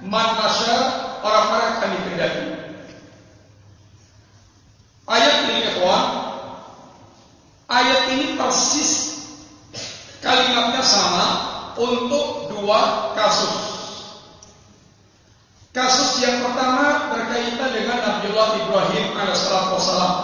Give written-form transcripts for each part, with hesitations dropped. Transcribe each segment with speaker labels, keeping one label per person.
Speaker 1: man nasya, orang-orang yang kami kehendaki. Ayat ini ikhwan, ayat ini persis kalimatnya sama untuk dua kasus. Kasus yang pertama berkaitan dengan Nabiullah Ibrahim alaihissalam.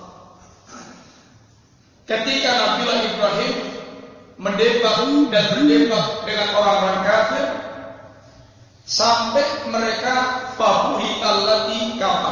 Speaker 1: Ketika Nabiullah Ibrahim mendebat dan berdebat dengan orang-orang kafir sampai mereka fabuhitallati kafar,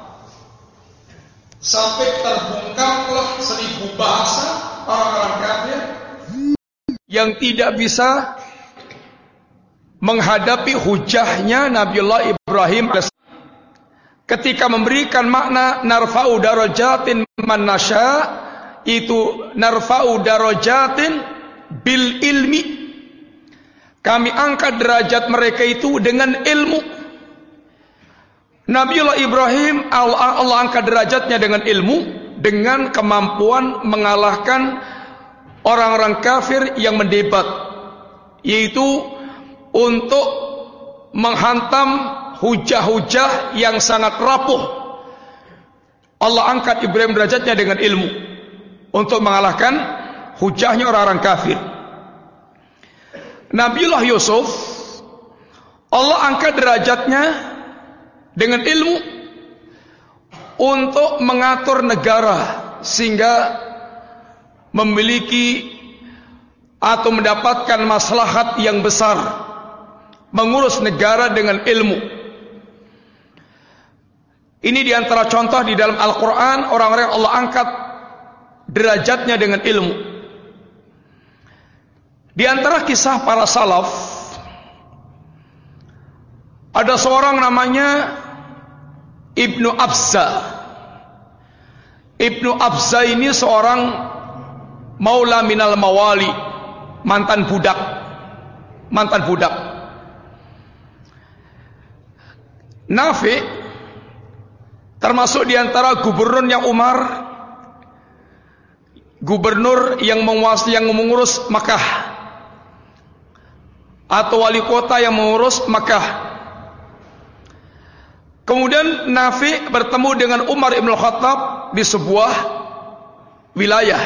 Speaker 1: sampai terbungkamlah 1000 bahasa orang-orang kafir yang tidak bisa menghadapi hujahnya Nabiullah Ibrahim ketika memberikan makna narfa'u darajatin man nasya, itu narfa'u darajatin bil ilmi, kami angkat derajat mereka itu dengan ilmu. Nabiullah Ibrahim Allah angkat derajatnya dengan ilmu, dengan kemampuan mengalahkan orang-orang kafir yang mendebat, yaitu untuk menghantam hujah-hujah yang sangat rapuh. Allah angkat Ibrahim derajatnya dengan ilmu untuk mengalahkan hujahnya orang-orang kafir. Nabiullah Yusuf Allah angkat derajatnya dengan ilmu untuk mengatur negara sehingga memiliki atau mendapatkan maslahat yang besar, mengurus negara dengan ilmu. Ini diantara contoh di dalam Al-Quran orang-orang yang Allah angkat derajatnya dengan ilmu. Di antara kisah para salaf, ada seorang namanya Ibnu Abza. Ibnu Abza ini seorang maula minal mawali, mantan budak. Nafi termasuk di antara gubernurnya Umar, gubernur yang mengurus Makkah, atau wali kota yang mengurus Makkah. Kemudian Nafi bertemu dengan Umar ibn Khattab di sebuah wilayah.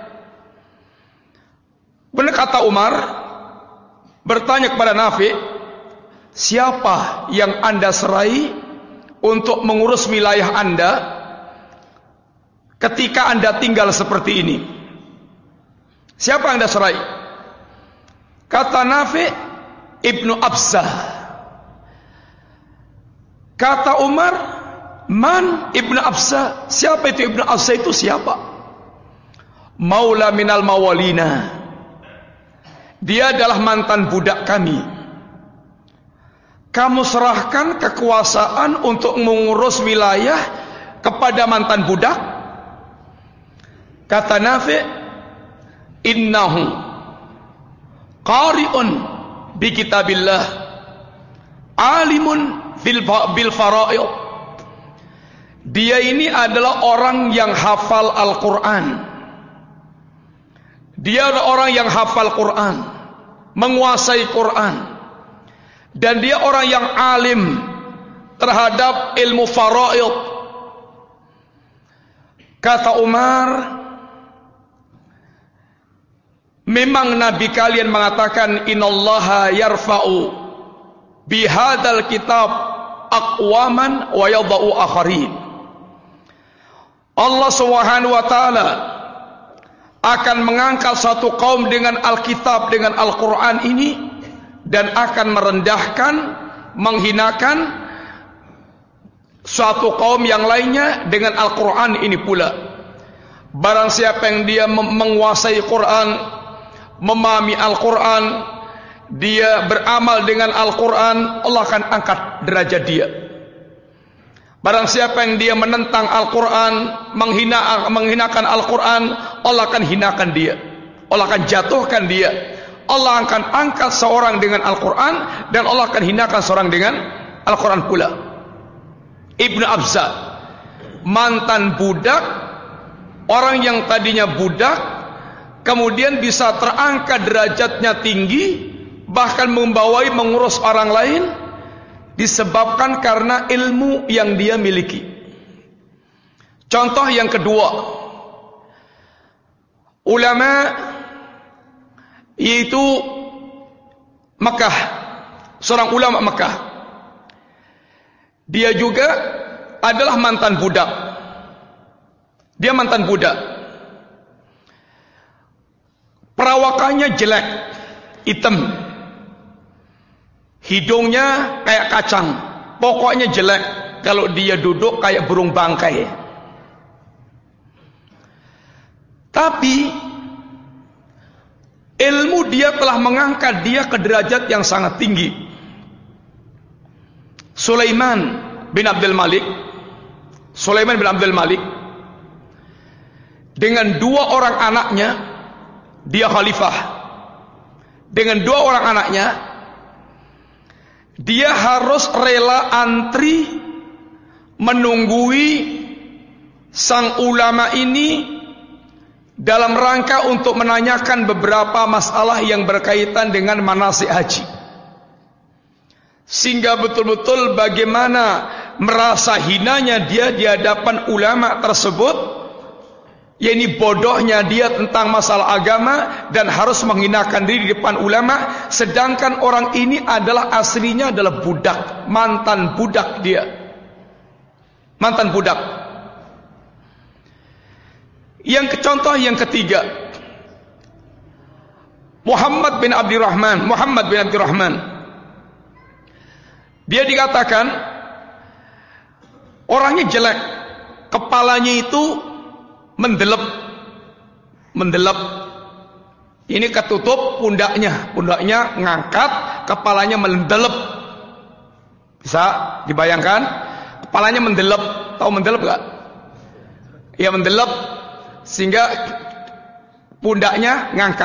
Speaker 1: Benar kata Umar, bertanya kepada Nafi, siapa yang Anda serai untuk mengurus wilayah Anda ketika Anda tinggal seperti ini? Siapa yang Anda serai? Kata Nafi, Ibnu Abza. Kata Umar, man Ibnu Abza? Siapa itu Ibnu Abza? Itu siapa? Maula minal mawalina. Dia adalah mantan budak kami. Kamu serahkan kekuasaan untuk mengurus wilayah kepada mantan budak? Kata Nafi, innahu qari'un bi kitabillah, alimun bil fara'id. Dia ini adalah orang yang hafal Al-Quran. Dia adalah orang yang hafal Quran, menguasai Quran, dan dia orang yang alim terhadap ilmu fara'id. Kata Umar, memang Nabi kalian mengatakan innallaha yarfa'u bihadzal kitab aqwaman wa yadha'u akharin. Allah Subhanahu wa taala akan mengangkat satu kaum dengan Alkitab, dengan Al-Quran ini, dan akan merendahkan, menghinakan suatu kaum yang lainnya dengan Al-Quran ini pula. Barang siapa yang dia menguasai Quran, memahami Al-Quran, dia beramal dengan Al-Quran, Allah akan angkat derajat dia. Barang siapa yang dia menentang Al-Quran, menghinakan Al-Quran, Allah akan hinakan dia, Allah akan jatuhkan dia. Allah akan angkat seorang dengan Al-Quran, dan Allah akan hinakan seorang dengan Al-Quran pula. Ibnu Abza, mantan budak, orang yang tadinya budak, kemudian bisa terangkat derajatnya tinggi, bahkan mengurus orang lain, disebabkan karena ilmu yang dia miliki. Contoh yang kedua, ulama yaitu Makkah, seorang ulama Makkah. Dia juga adalah mantan budak. Dia mantan budak. Perawakannya jelek, hitam. Hidungnya kayak kacang. Pokoknya jelek. Kalau dia duduk kayak burung bangkai. Tapi ilmu dia telah mengangkat dia ke derajat yang sangat tinggi. Sulaiman bin Abdul Malik dengan 2 orang anaknya, dia khalifah. Dengan 2 orang anaknya, dia harus rela antri menunggui sang ulama ini dalam rangka untuk menanyakan beberapa masalah yang berkaitan dengan manasik haji. Sehingga betul-betul bagaimana merasa hinanya dia di hadapan ulama tersebut, yakni bodohnya dia tentang masalah agama dan harus menghinakan diri di depan ulama, sedangkan orang ini adalah aslinya adalah budak, mantan budak dia. Mantan budak. Yang contoh yang ketiga, Muhammad bin Abdurrahman. Dia dikatakan orangnya jelek, kepalanya itu mendelep. Ini ketutup pundaknya ngangkat, kepalanya mendelep. Bisa dibayangkan? Kepalanya mendelep. Tahu mendelep gak? Ya, mendelep sehingga pundaknya ngangkat.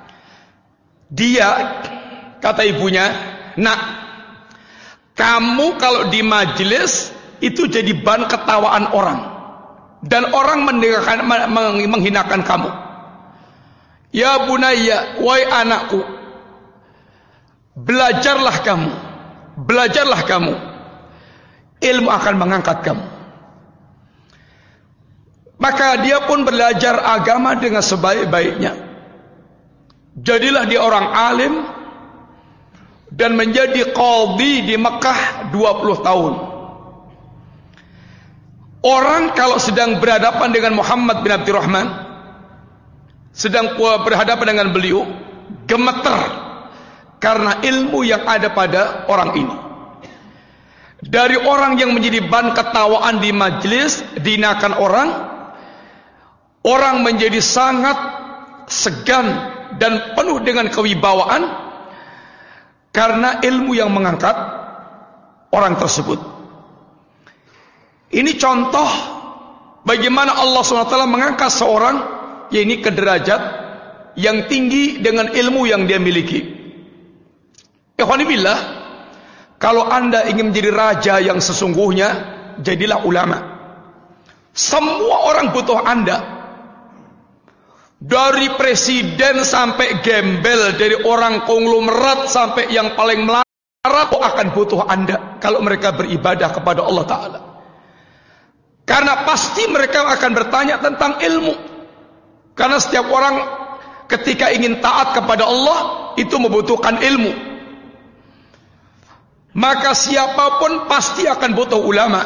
Speaker 1: Dia kata ibunya, "Nak, kamu kalau di majelis itu jadi bahan ketawaan orang dan orang menghinakan kamu. Ya bunayya, wahai anakku, belajarlah kamu. Ilmu akan mengangkat kamu." Maka dia pun belajar agama dengan sebaik-baiknya. Jadilah dia orang alim dan menjadi qadhi di Mekah 20 tahun. Orang kalau sedang berhadapan dengan Muhammad bin Abdurrahman, sedang berhadapan dengan beliau, gemeter karena ilmu yang ada pada orang ini. Dari orang yang menjadi bahan ketawaan di majelis, dihinakan orang menjadi sangat segan dan penuh dengan kewibawaan karena ilmu yang mengangkat orang tersebut. Ini contoh bagaimana Allah SWT mengangkat seorang, yaitu ke derajat yang tinggi dengan ilmu yang dia miliki. Ikhwanibillah, kalau anda ingin menjadi raja yang sesungguhnya, jadilah ulama. Semua orang butuh anda. Dari presiden sampai gembel, dari orang konglomerat sampai yang paling melarat akan butuh anda kalau mereka beribadah kepada Allah Ta'ala. Karena pasti mereka akan bertanya tentang ilmu. Karena setiap orang ketika ingin taat kepada Allah itu membutuhkan ilmu. Maka siapapun pasti akan butuh ulama.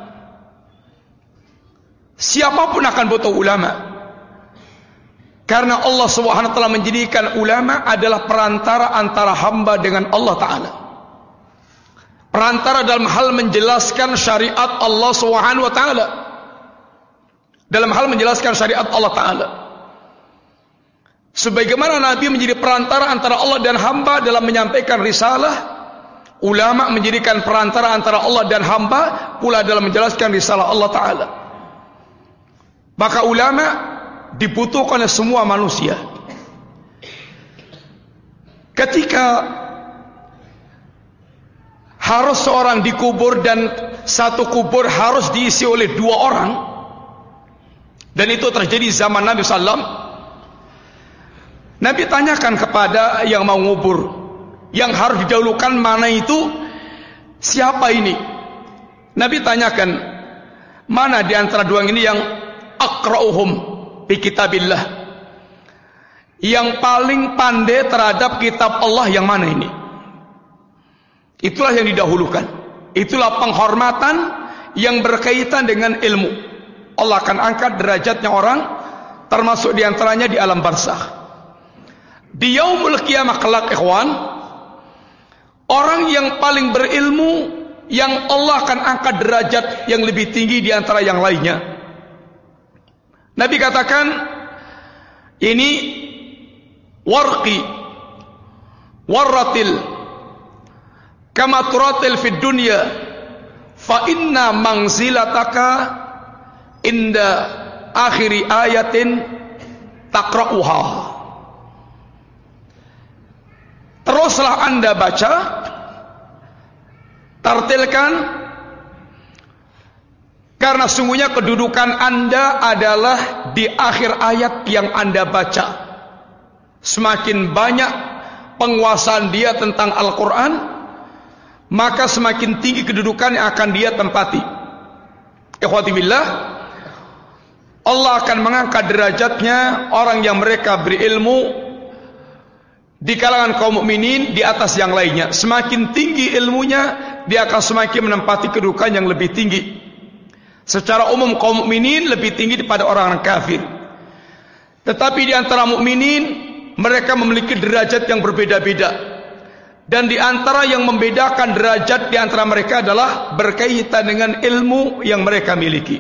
Speaker 1: Siapapun akan butuh ulama. Karena Allah SWT menjadikan ulama adalah perantara antara hamba dengan Allah Ta'ala. Perantara dalam hal menjelaskan syariat Allah SWT. Dalam hal menjelaskan syariat Allah Ta'ala. Sebagaimana Nabi menjadi perantara antara Allah dan hamba dalam menyampaikan risalah, ulama menjadikan perantara antara Allah dan hamba pula dalam menjelaskan risalah Allah Ta'ala. Maka ulama dibutuhkan oleh semua manusia. Ketika harus seorang dikubur dan satu kubur harus diisi oleh 2 orang, dan itu terjadi zaman Nabi SAW, Nabi tanyakan kepada yang mau ngubur, yang harus didahulukan mana itu? Siapa ini? Nabi tanyakan, mana di antara dua ini yang aqra'uhum bi kitabillah, yang paling pandai terhadap kitab Allah yang mana ini? Itulah yang didahulukan. Itulah penghormatan yang berkaitan dengan ilmu. Allah akan angkat derajatnya orang, termasuk diantaranya di alam barzakh. Di yaumul qiyamah kelak, ikhwan, orang yang paling berilmu yang Allah akan angkat derajat yang lebih tinggi di antara yang lainnya. Nabi katakan, ini warqi warratil kama turatil fid dunya fa inna manzilataka inda akhiri ayatin taqra'uha. Teruslah Anda baca, tartilkan, karena sungguhnya kedudukan Anda adalah di akhir ayat yang Anda baca. Semakin banyak penguasaan dia tentang Al-Quran, maka semakin tinggi kedudukan yang akan dia tempati. Ikhwati billah, Allah akan mengangkat derajatnya orang yang mereka berilmu di kalangan kaum mukminin di atas yang lainnya. Semakin tinggi ilmunya, dia akan semakin menempati kedudukan yang lebih tinggi. Secara umum kaum mukminin lebih tinggi daripada orang kafir. Tetapi di antara mukminin, mereka memiliki derajat yang berbeda-beda. Dan di antara yang membedakan derajat di antara mereka adalah berkaitan dengan ilmu yang mereka miliki.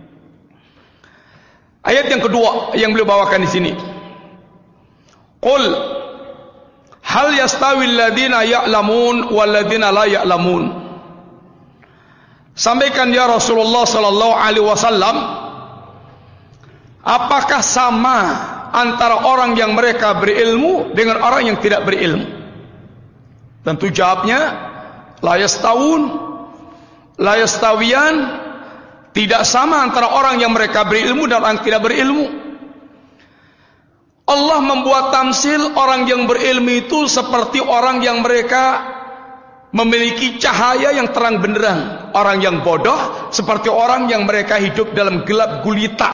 Speaker 1: Ayat yang kedua yang beliau bawakan di sini. Qul hal yastawi alladhina ya'lamun wal ladzina la ya'lamun. Sampaikan ya Rasulullah sallallahu alaihi wasallam, apakah sama antara orang yang mereka berilmu dengan orang yang tidak berilmu? Tentu jawabnya la yastawun, la yastawiyan, tidak sama antara orang yang mereka berilmu dan orang yang tidak berilmu. Allah membuat tamsil orang yang berilmu itu seperti orang yang mereka memiliki cahaya yang terang benderang. Orang yang bodoh seperti orang yang mereka hidup dalam gelap gulita.